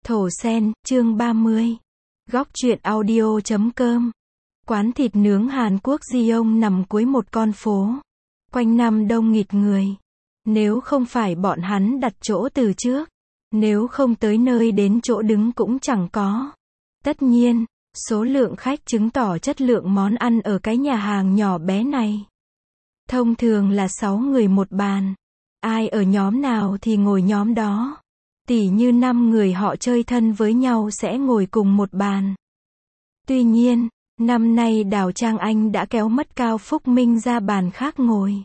Thổ Sen, chương 30. Góc truyện audio.com. Quán thịt nướng Hàn Quốc Jeong nằm cuối một con phố. Quanh năm đông nghịt người. Nếu không phải bọn hắn đặt chỗ từ trước, nếu không tới nơi đến chỗ đứng cũng chẳng có. Tất nhiên, số lượng khách chứng tỏ chất lượng món ăn ở cái nhà hàng nhỏ bé này. Thông thường là 6 người một bàn. Ai ở nhóm nào thì ngồi nhóm đó. Tỉ như 5 người họ chơi thân với nhau sẽ ngồi cùng một bàn. Tuy nhiên, năm nay Đào Trang Anh đã kéo mất Cao Phúc Minh ra bàn khác ngồi.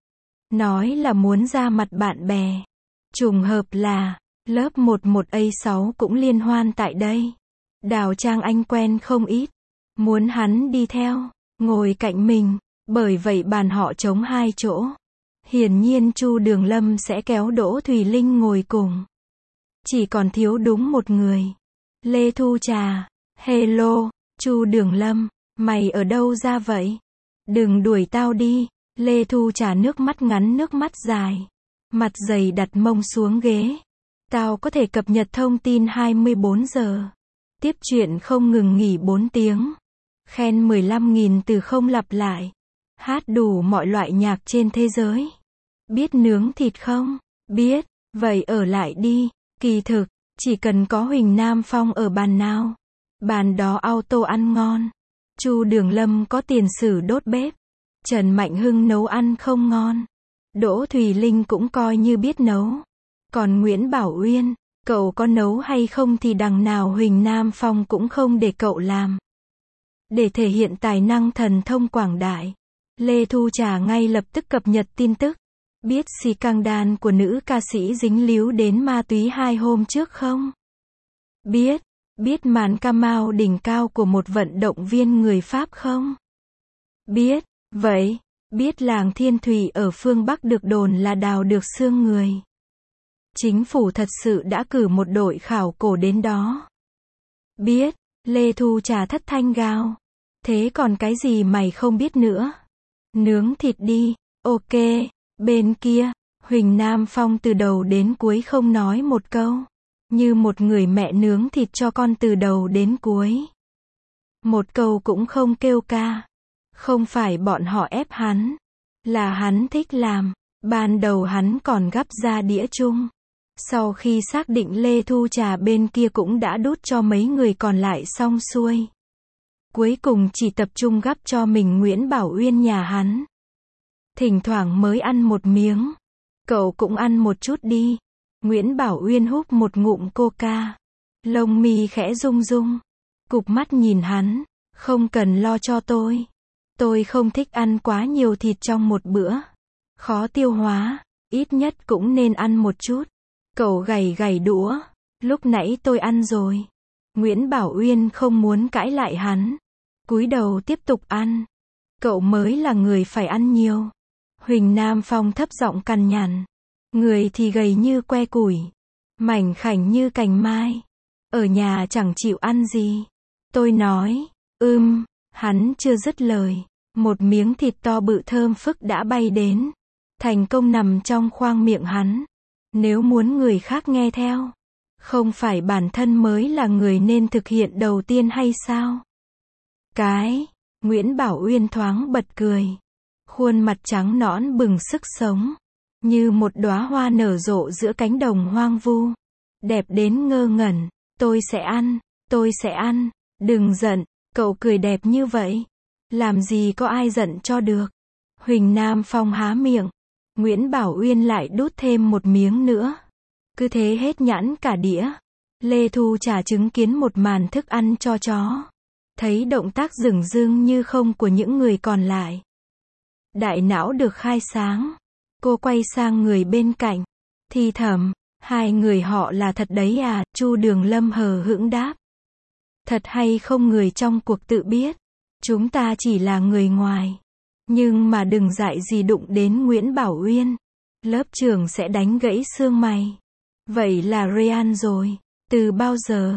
Nói là muốn ra mặt bạn bè. Trùng hợp là, lớp 11A6 cũng liên hoan tại đây. Đào Trang Anh quen không ít. Muốn hắn đi theo, ngồi cạnh mình, bởi vậy bàn họ trống 2 chỗ. Hiển nhiên Chu Đường Lâm sẽ kéo Đỗ Thùy Linh ngồi cùng. Chỉ còn thiếu đúng một người. Lê Thu Trà. Hello, Chu Đường Lâm, mày ở đâu ra vậy? Đừng đuổi tao đi. Lê Thu Trà nước mắt ngắn nước mắt dài. Mặt dày đặt mông xuống ghế. Tao có thể cập nhật thông tin 24 giờ. Tiếp chuyện không ngừng nghỉ 4 tiếng. Khen 15.000 từ không lặp lại. Hát đủ mọi loại nhạc trên thế giới. Biết nướng thịt không? Biết. Vậy ở lại đi. Kỳ thực, chỉ cần có Huỳnh Nam Phong ở bàn nào, bàn đó auto ăn ngon. Chu Đường Lâm có tiền sử đốt bếp. Trần Mạnh Hưng nấu ăn không ngon. Đỗ Thùy Linh cũng coi như biết nấu. Còn Nguyễn Bảo Uyên, cậu có nấu hay không thì đằng nào Huỳnh Nam Phong cũng không để cậu làm. Để thể hiện tài năng thần thông quảng đại, Lê Thu Trà ngay lập tức cập nhật tin tức. Biết scandal của nữ ca sĩ dính líu đến ma túy 2 hôm trước không? Biết. Biết màn Camao đỉnh cao của một vận động viên người Pháp không? Biết. Vậy, biết làng Thiên Thủy ở phương Bắc được đồn là đào được xương người. Chính phủ thật sự đã cử một đội khảo cổ đến đó. Biết. Lê Thu Trà thất thanh gào. Thế còn cái gì mày không biết nữa? Nướng thịt đi. Ok. Bên kia, Huỳnh Nam Phong từ đầu đến cuối không nói một câu. Như một người mẹ nướng thịt cho con từ đầu đến cuối. Một câu cũng không kêu ca. Không phải bọn họ ép hắn. Là hắn thích làm. Ban đầu hắn còn gắp ra đĩa chung. Sau khi xác định Lê Thu Trà bên kia cũng đã đút cho mấy người còn lại xong xuôi. Cuối cùng chỉ tập trung gắp cho mình Nguyễn Bảo Uyên nhà hắn. Thỉnh thoảng mới ăn một miếng. Cậu cũng ăn một chút đi. Nguyễn Bảo Uyên húp một ngụm coca. Lông mi khẽ rung rung. Cụp mắt nhìn hắn. Không cần lo cho tôi. Tôi không thích ăn quá nhiều thịt trong một bữa. Khó tiêu hóa. Ít nhất cũng nên ăn một chút. Cậu gảy gảy đũa. Lúc nãy tôi ăn rồi. Nguyễn Bảo Uyên không muốn cãi lại hắn. Cúi đầu tiếp tục ăn. Cậu mới là người phải ăn nhiều. Huỳnh Nam Phong thấp giọng cằn nhằn. Người thì gầy như que củi. Mảnh khảnh như cành mai. Ở nhà chẳng chịu ăn gì. Tôi nói, hắn chưa dứt lời. Một miếng thịt to bự thơm phức đã bay đến. Thành công nằm trong khoang miệng hắn. Nếu muốn người khác nghe theo. Không phải bản thân mới là người nên thực hiện đầu tiên hay sao? Nguyễn Bảo Uyên thoáng bật cười. Khuôn mặt trắng nõn bừng sức sống. Như một đóa hoa nở rộ giữa cánh đồng hoang vu. Đẹp đến ngơ ngẩn. Tôi sẽ ăn. Đừng giận, cậu cười đẹp như vậy. Làm gì có ai giận cho được. Huỳnh Nam Phong há miệng. Nguyễn Bảo Uyên lại đút thêm một miếng nữa. Cứ thế hết nhãn cả đĩa. Lê Thu Trà chứng kiến một màn thức ăn cho chó. Thấy động tác dửng dưng như không của những người còn lại. Đại não được khai sáng. Cô quay sang người bên cạnh. Thì thầm, 2 người họ là thật đấy à? Chu Đường Lâm hờ hững đáp. Thật hay không người trong cuộc tự biết. Chúng ta chỉ là người ngoài. Nhưng mà đừng dại gì đụng đến Nguyễn Bảo Uyên. Lớp trưởng sẽ đánh gãy xương mày. Vậy là Ryan rồi. Từ bao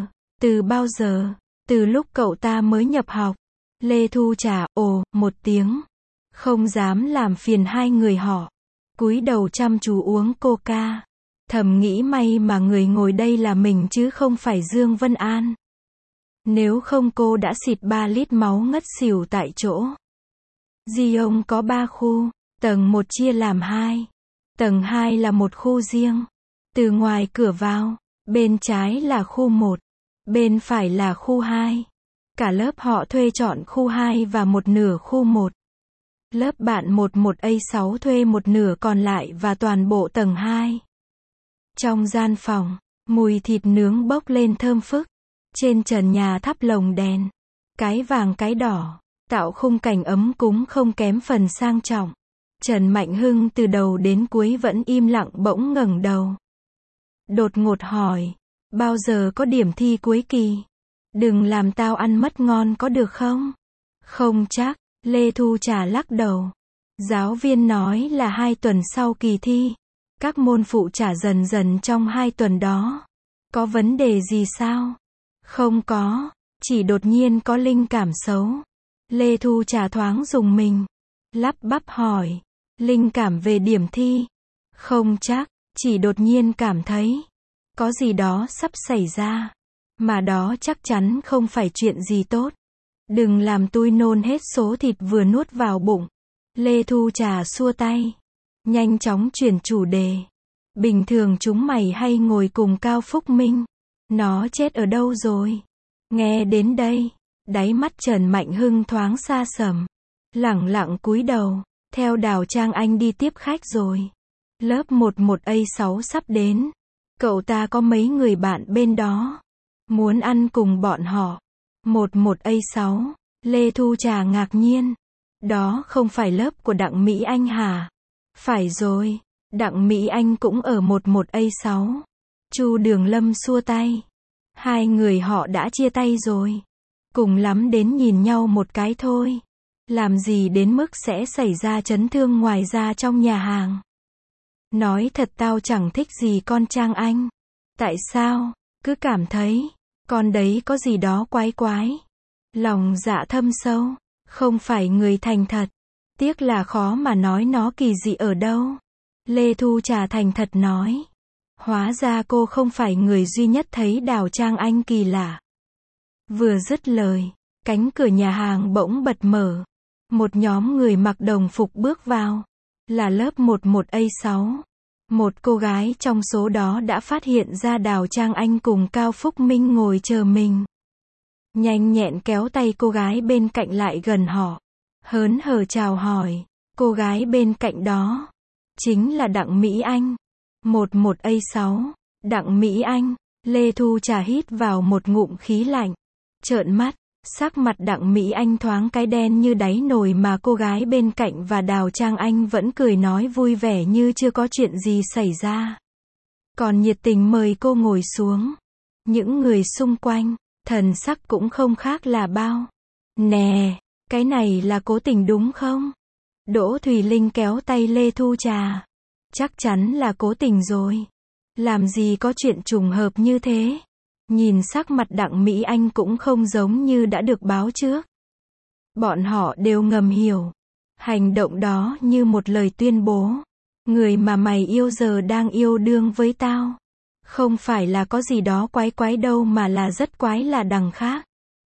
giờ? Từ lúc cậu ta mới nhập học. Lê Thu Trà, một tiếng. Không dám làm phiền 2 người họ. Cúi đầu chăm chú uống coca. Thầm nghĩ may mà người ngồi đây là mình chứ không phải Dương Vân An. Nếu không cô đã xịt 3 lít máu ngất xỉu tại chỗ. Giông có 3 khu, tầng 1 chia làm 2. Tầng 2 là một khu riêng. Từ ngoài cửa vào, bên trái là khu 1, bên phải là khu 2. Cả lớp họ thuê chọn khu 2 và một nửa khu 1. Lớp bạn 11A6 thuê một nửa còn lại và toàn bộ tầng 2. Trong gian phòng, mùi thịt nướng bốc lên thơm phức. Trên trần nhà thắp lồng đèn, cái vàng cái đỏ, tạo khung cảnh ấm cúng không kém phần sang trọng. Trần Mạnh Hưng từ đầu đến cuối vẫn im lặng bỗng ngẩng đầu. Đột ngột hỏi, bao giờ có điểm thi cuối kỳ? Đừng làm tao ăn mất ngon có được không? Không chắc, Lê Thu Trà lắc đầu. Giáo viên nói là 2 tuần sau kỳ thi. Các môn phụ trả dần dần trong 2 tuần đó. Có vấn đề gì sao? Không có, chỉ đột nhiên có linh cảm xấu. Lê Thu Trà thoáng rùng mình. Lắp bắp hỏi, linh cảm về điểm thi? Không chắc, chỉ đột nhiên cảm thấy có gì đó sắp xảy ra. Mà đó chắc chắn không phải chuyện gì tốt. Đừng làm tôi nôn hết số thịt vừa nuốt vào bụng. Lê Thu Trà xua tay. Nhanh chóng chuyển chủ đề. Bình thường chúng mày hay ngồi cùng Cao Phúc Minh. Nó chết ở đâu rồi? Nghe đến đây, đáy mắt Trần Mạnh Hưng thoáng xa sầm. Lẳng lặng cúi đầu, theo Đào Trang Anh đi tiếp khách rồi. Lớp 11A6 sắp đến. Cậu ta có mấy người bạn bên đó. Muốn ăn cùng bọn họ. 11A6, Lê Thu Trà ngạc nhiên. Đó không phải lớp của Đặng Mỹ Anh hả? Phải rồi, Đặng Mỹ Anh cũng ở 11A6. Chu Đường Lâm xua tay. 2 người họ đã chia tay rồi. Cùng lắm đến nhìn nhau một cái thôi. Làm gì đến mức sẽ xảy ra chấn thương ngoài ra trong nhà hàng. Nói thật tao chẳng thích gì con Trang Anh. Tại sao? Cứ cảm thấy con đấy có gì đó quái quái. Lòng dạ thâm sâu. Không phải người thành thật. Tiếc là khó mà nói nó kỳ dị ở đâu. Lê Thu Trà thành thật nói. Hóa ra cô không phải người duy nhất thấy Đào Trang Anh kỳ lạ. Vừa dứt lời, cánh cửa nhà hàng bỗng bật mở. Một nhóm người mặc đồng phục bước vào. Là lớp 11A6. Một cô gái trong số đó đã phát hiện ra Đào Trang Anh cùng Cao Phúc Minh ngồi chờ mình. Nhanh nhẹn kéo tay cô gái bên cạnh lại gần họ. Hớn hở chào hỏi. Cô gái bên cạnh đó chính là Đặng Mỹ Anh. 11A6. Đặng Mỹ Anh. Lê Thu Trà hít vào một ngụm khí lạnh. Trợn mắt. Sắc mặt Đặng Mỹ Anh thoáng cái đen như đáy nồi mà cô gái bên cạnh và Đào Trang Anh vẫn cười nói vui vẻ như chưa có chuyện gì xảy ra. Còn nhiệt tình mời cô ngồi xuống. Những người xung quanh, thần sắc cũng không khác là bao. Nè, cái này là cố tình đúng không? Đỗ Thùy Linh kéo tay Lê Thu Trà. Chắc chắn là cố tình rồi. Làm gì có chuyện trùng hợp như thế? Nhìn sắc mặt Đặng Mỹ Anh cũng không giống như đã được báo trước. Bọn họ đều ngầm hiểu. Hành động đó như một lời tuyên bố. Người mà mày yêu giờ đang yêu đương với tao. Không phải là có gì đó quái quái đâu mà là rất quái là đằng khác.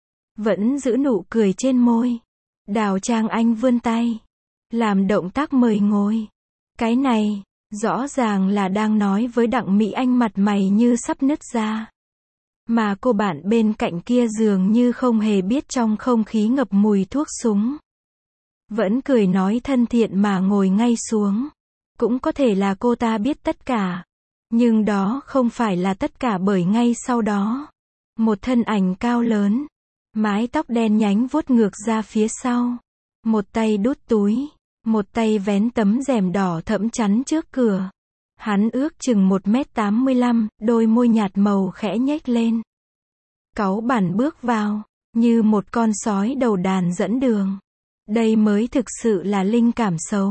Vẫn giữ nụ cười trên môi. Đào Trang Anh vươn tay. Làm động tác mời ngồi. Cái này, rõ ràng là đang nói với Đặng Mỹ Anh mặt mày như sắp nứt ra. Mà cô bạn bên cạnh kia dường như không hề biết trong không khí ngập mùi thuốc súng. Vẫn cười nói thân thiện mà ngồi ngay xuống. Cũng có thể là cô ta biết tất cả. Nhưng đó không phải là tất cả bởi ngay sau đó. Một thân ảnh cao lớn. Mái tóc đen nhánh vuốt ngược ra phía sau. Một tay đút túi. Một tay vén tấm rèm đỏ thẫm chắn trước cửa. Hắn ước chừng 1m85, đôi môi nhạt màu khẽ nhếch lên. Cáu bẳn bước vào, như một con sói đầu đàn dẫn đường. Đây mới thực sự là linh cảm xấu.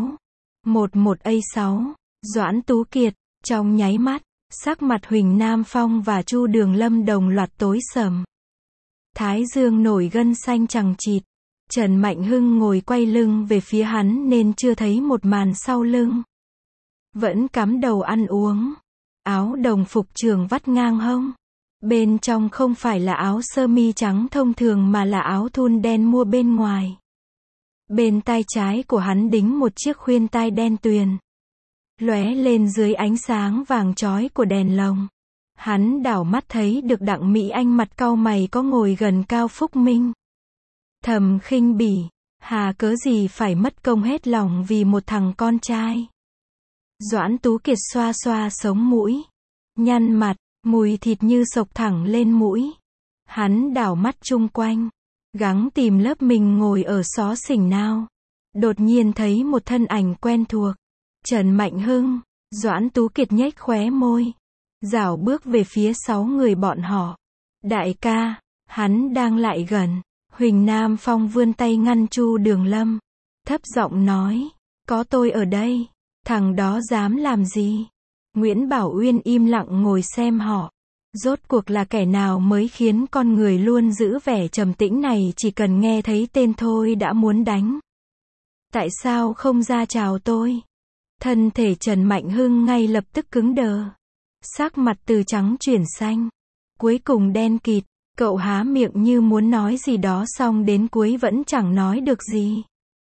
11A6, Doãn Tú Kiệt, trong nháy mắt, sắc mặt Huỳnh Nam Phong và Chu Đường Lâm đồng loạt tối sầm. Thái dương nổi gân xanh chằng chịt. Trần Mạnh Hưng ngồi quay lưng về phía hắn nên chưa thấy một màn sau lưng. Vẫn cắm đầu ăn uống. áo đồng phục trường vắt ngang hông. Bên trong không phải là áo sơ mi trắng thông thường mà là áo thun đen mua bên ngoài. Bên tai trái của hắn đính một chiếc khuyên tai đen tuyền, lóe lên dưới ánh sáng vàng chói của đèn lồng. Hắn đảo mắt thấy được Đặng Mỹ Anh mặt cau mày có ngồi gần Cao Phúc Minh. Thầm khinh bỉ, hà cớ gì phải mất công hết lòng vì một thằng con trai. Doãn Tú Kiệt xoa xoa sống mũi, nhăn mặt, mùi thịt như sộc thẳng lên mũi. Hắn đảo mắt chung quanh, gắng tìm lớp mình ngồi ở xó xỉnh nào. Đột nhiên thấy một thân ảnh quen thuộc. Trần Mạnh Hưng. Doãn Tú Kiệt nhếch khóe môi, rảo bước về phía 6 người bọn họ. Đại ca, hắn đang lại gần. Huỳnh Nam Phong vươn tay ngăn Chu Đường Lâm, thấp giọng nói, có tôi ở đây, thằng đó dám làm gì? Nguyễn Bảo Uyên im lặng ngồi xem họ. Rốt cuộc là kẻ nào mới khiến con người luôn giữ vẻ trầm tĩnh này chỉ cần nghe thấy tên thôi đã muốn đánh? Tại sao không ra chào tôi? Thân thể Trần Mạnh Hưng ngay lập tức cứng đờ. Sắc mặt từ trắng chuyển xanh, cuối cùng đen kịt. Cậu há miệng như muốn nói gì đó xong đến cuối vẫn chẳng nói được gì.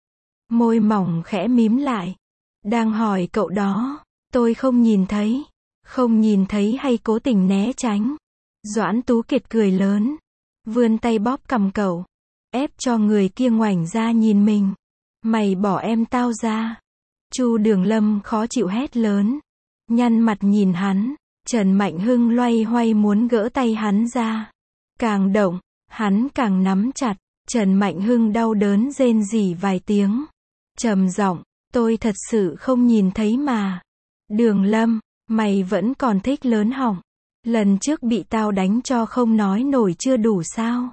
Môi mỏng khẽ mím lại. Đang hỏi cậu đó, tôi không nhìn thấy. Không nhìn thấy hay cố tình né tránh? Doãn Tú Kiệt cười lớn, vươn tay bóp cằm cậu, ép cho người kia ngoảnh ra nhìn mình. Mày bỏ em tao ra. Chu Đường Lâm khó chịu hét lớn, nhăn mặt nhìn hắn. Trần Mạnh Hưng loay hoay muốn gỡ tay hắn ra. Càng động, hắn càng nắm chặt. Trần Mạnh Hưng đau đớn rên rỉ vài tiếng, trầm giọng, tôi thật sự không nhìn thấy mà. Đường Lâm, mày vẫn còn thích lớn họng. Lần trước bị tao đánh cho không nói nổi chưa đủ sao?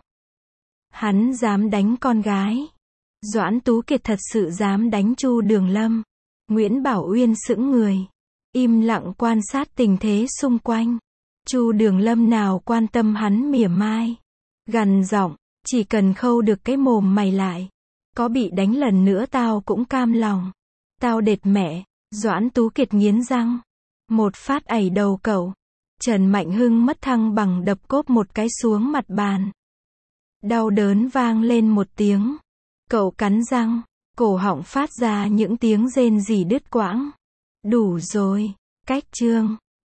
Hắn dám đánh con gái. Doãn Tú Kiệt thật sự dám đánh Chu Đường Lâm. Nguyễn Bảo Uyên sững người, im lặng quan sát tình thế xung quanh. Chu Đường Lâm nào quan tâm hắn mỉa mai, gằn giọng, chỉ cần khâu được cái mồm mày lại, có bị đánh lần nữa tao cũng cam lòng. Tao đệt mẹ. Doãn Tú Kiệt nghiến răng, một phát ẩy đầu cậu. Trần Mạnh Hưng mất thăng bằng đập cốp một cái xuống mặt bàn. Đau đớn vang lên một tiếng. Cậu cắn răng, cổ họng phát ra những tiếng rên rỉ đứt quãng. Đủ rồi, cách chương.